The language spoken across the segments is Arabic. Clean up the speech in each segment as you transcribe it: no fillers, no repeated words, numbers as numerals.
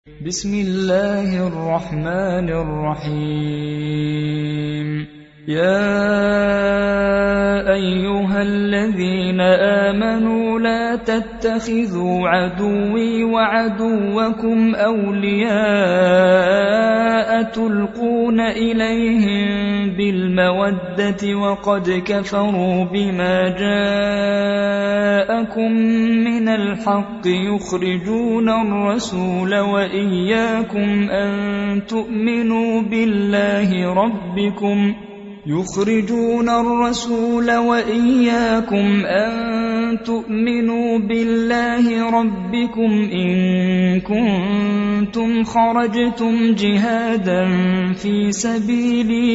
بسم الله الرحمن الرحيم. يا أيها الذين آمنوا لا تتخذوا عدوي وعدوكم أولياء تلقون إليهم بالمودة وقد كفروا بما جاءكم من الحق يخرجون الرسول وإياكم أن تؤمنوا بالله ربكم إن كنتم خرجتم جهادا في سبيلي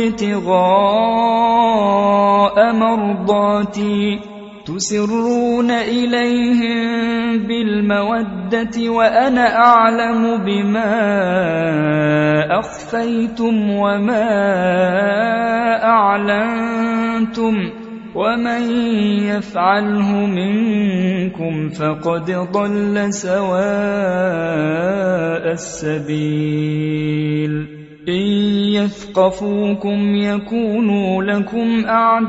وابتغاء مرضاتي تسرون إليهم بالمودة وأنا أعلم بما أخفيتم وما أعلنتم ومن يفعله منكم فقد ضل سواء السبيل. إن يثقفوكم يكونوا لكم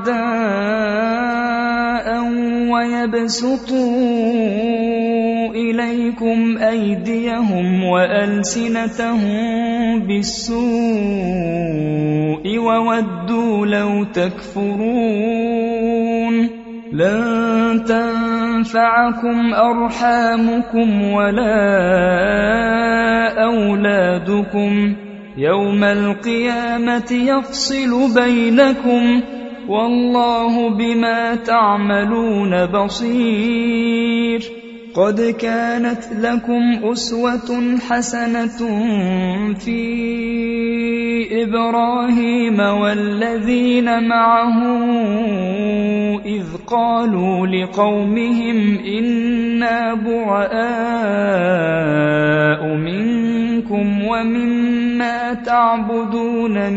أعداء ويبسطوا إليكم أيديهم وألسنتهم بالسوء وودوا لو تكفرون. لن تنفعكم أرحامكم ولا أولادكم يوم القيامة يفصل بينكم والله بما تعملون بصير. قد كانت لكم أسوة حسنة في إبراهيم والذين معه إذ قالوا لقومهم إنا براء منكم ومما تعبدون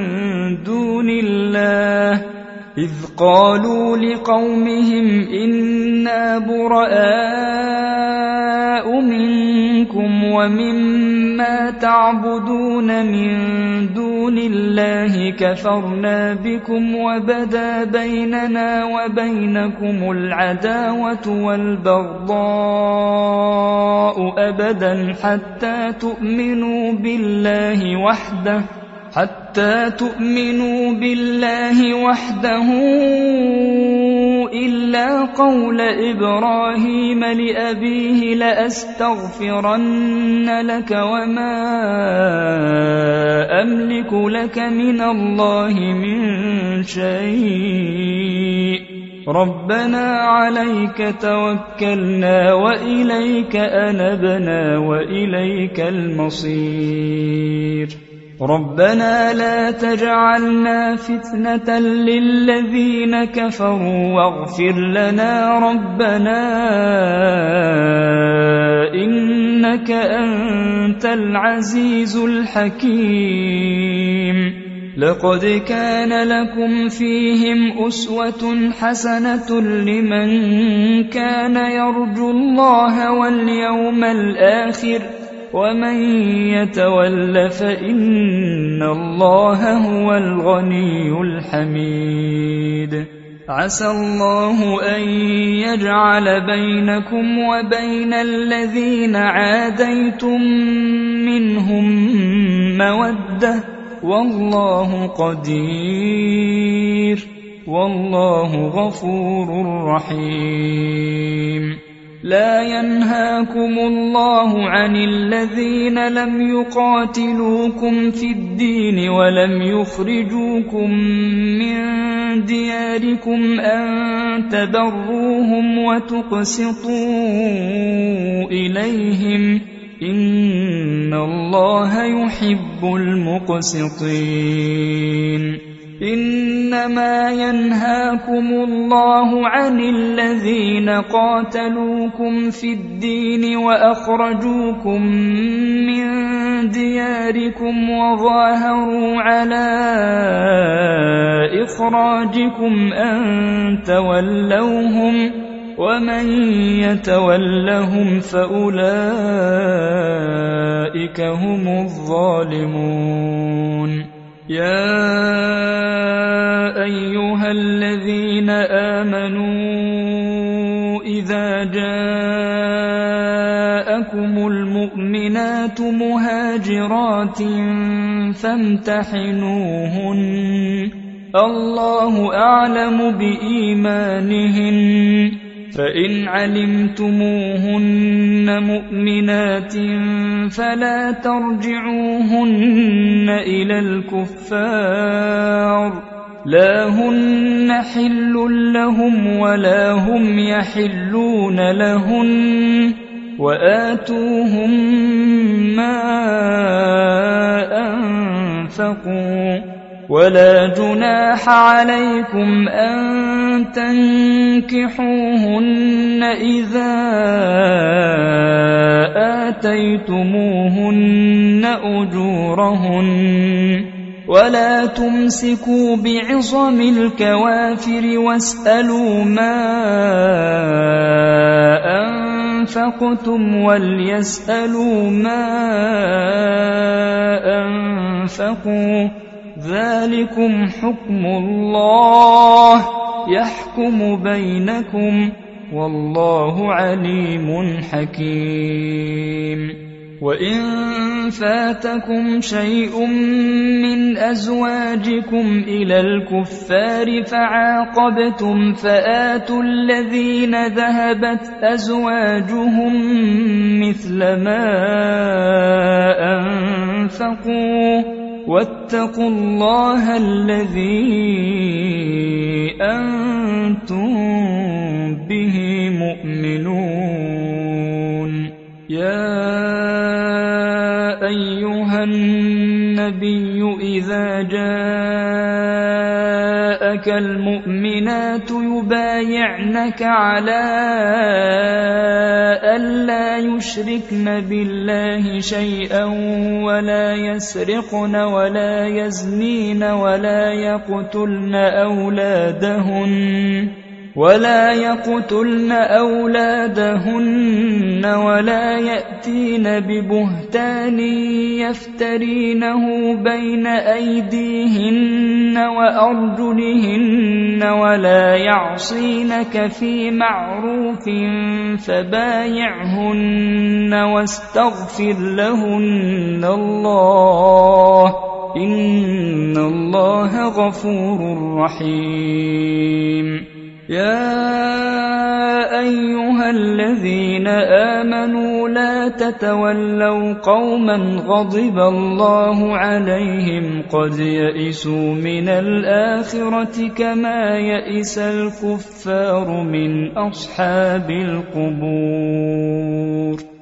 من دون الله كفرنا بكم وبدا بيننا وبينكم العداوة والبغضاء أبدا حتى تؤمنوا بالله وحده إلا قول إبراهيم لأبيه لأستغفرن لك وما أملك لك من الله من شيء ربنا عليك توكلنا وإليك أنبنا وإليك المصير. ربنا لا تجعلنا فتنة للذين كفروا واغفر لنا ربنا إنك أنت العزيز الحكيم. لقد كان لكم فيهم أسوة حسنة لمن كان يرجو الله واليوم الآخر ومن يتول فإن الله هو الغني الحميد. عسى الله أن يجعل بينكم وبين الذين عاديتم منهم مودة والله قدير والله غفور رحيم. لا ينهاكم الله عن الذين لم يقاتلوكم في الدين ولم يخرجوكم من دياركم أن تبروهم وتقسطوا إليهم إن الله يحب المقسطين. إنما ينهاكم الله عن الذين قاتلوكم في الدين وأخرجوكم من دياركم وظاهروا على إخراجكم أن تولوهم ومن يتولهم فأولئك هم الظالمون يا أيها الذين آمنوا إذا جاءكم المؤمنات مهاجرات فامتحنوهن الله أعلم بإيمانهن فإن علمتموهن مؤمنات فلا ترجعوهن إلى الكفار لا هن حل لهم ولا هم يحلون لهن وآتوهم ما أنفقوا ولا جناح عليكم أن تنكحوهن إذا آتيتموهن أجورهن ولا تمسكوا بعصم الكوافر واسألوا ما أنفقتم وليسألوا ما أنفقوا ذلكم حكم الله يحكم بينكم والله عليم حكيم وإن فاتكم شيء من أزواجكم إلى الكفار فعاقبتم فآتوا الذين ذهبت أزواجهم مثل ما أنفقوا واتقوا الله الذي أنتم به مؤمنون يا أيها النبي إذا جاءك المؤمنات يبايعنك على ألا يشركن بالله شيئا ولا يسرقن ولا يزنين ولا يقتلن أولادهن ولا يأتين ببهتان يفترينه بين أيديهن وأرجلهن ولا يعصينك في معروف فبايعهن واستغفر لهن الله إن الله غفور رحيم يا أيها الذين آمنوا لا تتولوا قوما غضب الله عليهم قد يئسوا من الآخرة كما يئس الكفار من أصحاب القبور